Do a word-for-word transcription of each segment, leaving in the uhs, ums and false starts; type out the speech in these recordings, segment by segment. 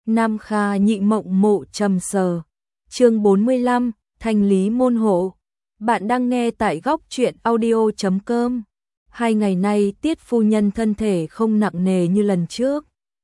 Nam Kha nhị mộng mộ trầm sờ. Chương bốn mươi lăm, thanh lý môn hộ. Bạn đang nghe tại góc truyện audio chấm com. Hai ngày nay Tiết phu nhân thân thể không nặng nề như lần trước.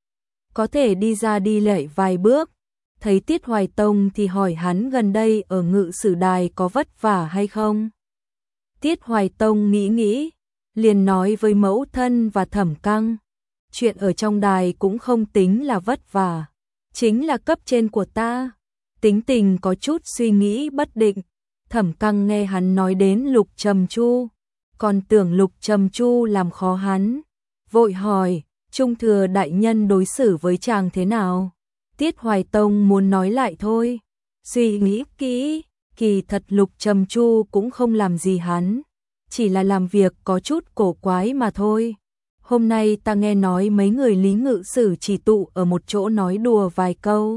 Có thể đi ra đi lại vài bước. Thấy Tiết Hoài Tông thì hỏi hắn gần đây ở Ngự Sử Đài có vất vả hay không. Tiết Hoài Tông nghĩ nghĩ, liền nói với mẫu thân và Thẩm Căng. Chuyện ở trong đài cũng không tính là vất vả. Chính là cấp trên của ta. Tính tình có chút suy nghĩ bất định. Thẩm Căng nghe hắn nói đến Lục Trầm Chu, còn tưởng Lục Trầm Chu làm khó hắn. Vội hỏi, Trung thừa đại nhân đối xử với chàng thế nào? Tiết Hoài Tông muốn nói lại thôi. Suy nghĩ kỹ, kỳ thật Lục Trầm Chu cũng không làm gì hắn. Chỉ là làm việc có chút cổ quái mà thôi. Hôm nay ta nghe nói mấy người Lý Ngự Sử chỉ tụ ở một chỗ nói đùa vài câu.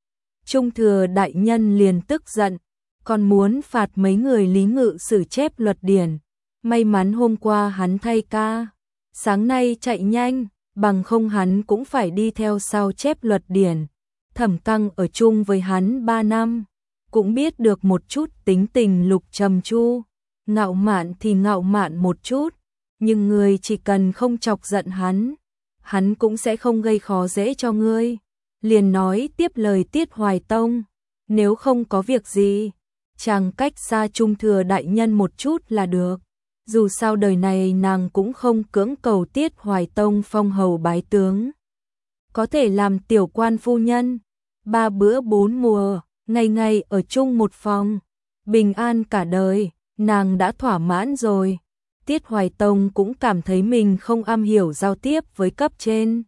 Trung thừa đại nhân liền tức giận, còn muốn phạt mấy người Lý Ngự Sử chép luật điển. May mắn hôm qua hắn thay ca, sáng nay chạy nhanh, bằng không hắn cũng phải đi theo sao chép luật điển. Thẩm Căng ở chung với hắn ba năm, cũng biết được một chút tính tình Lục Trầm Chu. Ngạo mạn thì ngạo mạn một chút, nhưng người chỉ cần không chọc giận hắn, hắn cũng sẽ không gây khó dễ cho ngươi. Liền nói tiếp lời Tiết Hoài Tông, nếu không có việc gì, chàng cách xa Trung thừa đại nhân một chút là được. Dù sao đời này nàng cũng không cưỡng cầu Tiết Hoài Tông phong hầu bái tướng. Có thể làm tiểu quan phu nhân, ba bữa bốn mùa, ngày ngày ở chung một phòng, bình an cả đời, nàng đã thỏa mãn rồi. Tiết Hoài Tông cũng cảm thấy mình không am hiểu giao tiếp với cấp trên.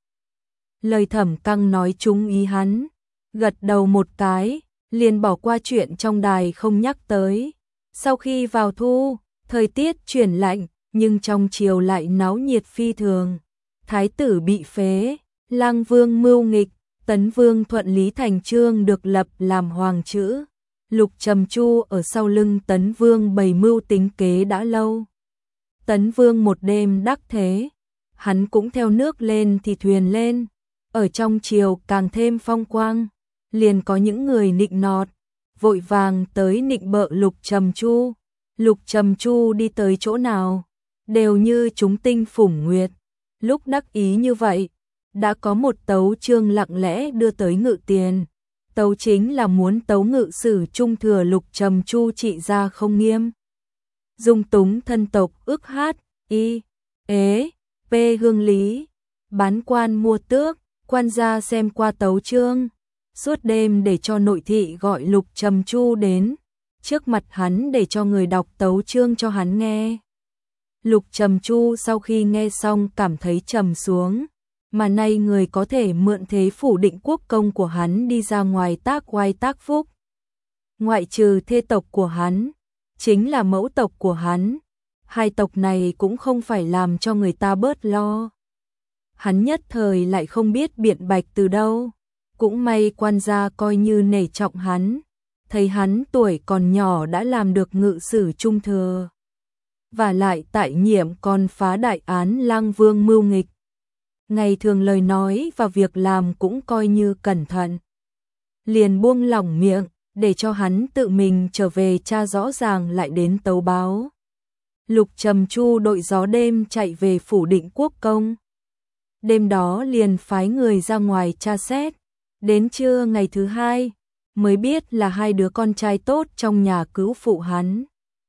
Lời Thẩm Căng nói trúng ý hắn, gật đầu một cái, liền bỏ qua chuyện trong đài không nhắc tới. Sau khi vào thu, thời tiết chuyển lạnh, nhưng trong chiều lại náo nhiệt phi thường. Thái tử bị phế, Lang Vương mưu nghịch, Tấn Vương thuận lý thành chương được lập làm hoàng chữ. Lục Trầm Chu ở sau lưng Tấn Vương bày mưu tính kế đã lâu. Tấn Vương một đêm đắc thế, hắn cũng theo nước lên thì thuyền lên, ở trong triều càng thêm phong quang, liền có những người nịnh nọt, vội vàng tới nịnh bợ Lục Trầm Chu. Lục Trầm Chu đi tới chỗ nào, đều như chúng tinh phủng nguyệt. Lúc đắc ý như vậy, đã có một tấu chương lặng lẽ đưa tới Ngự Tiền. Tấu chính là muốn tấu Ngự Sử Trung thừa Lục Trầm Chu trị gia không nghiêm, dung túng thân tộc ức hát, y, ế, p hương lý, bán quan mua tước. Quan gia xem qua tấu chương, suốt đêm để cho nội thị gọi Lục Trầm Chu đến, trước mặt hắn để cho người đọc tấu chương cho hắn nghe. Lục Trầm Chu sau khi nghe xong cảm thấy trầm xuống, mà nay người có thể mượn thế phủ định quốc công của hắn đi ra ngoài tác oai tác phúc. Ngoại trừ thê tộc của hắn, chính là mẫu tộc của hắn, hai tộc này cũng không phải làm cho người ta bớt lo. Hắn nhất thời lại không biết biện bạch từ đâu, cũng may quan gia coi như nể trọng hắn, thấy hắn tuổi còn nhỏ đã làm được Ngự Sử Trung thừa. Và lại tại nhiệm còn phá đại án Lang Vương mưu nghịch. Ngày thường lời nói và việc làm cũng coi như cẩn thận. Liền buông lỏng miệng, để cho hắn tự mình trở về tra rõ ràng lại đến tấu báo. Lục Trầm Chu đội gió đêm chạy về phủ định quốc công. Đêm đó liền phái người ra ngoài tra xét. Đến trưa ngày thứ hai, mới biết là hai đứa con trai tốt trong nhà cứu phụ hắn.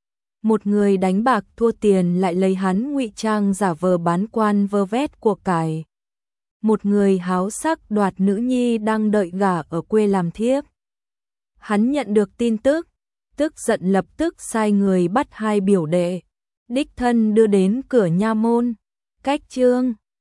Một người đánh bạc thua tiền lại lấy hắn ngụy trang giả vờ bán quan vơ vét của cải. Một người háo sắc đoạt nữ nhi đang đợi gả ở quê làm thiếp. Hắn nhận được tin tức, tức giận lập tức sai người bắt hai biểu đệ, đích thân đưa đến cửa nha môn. Cách chương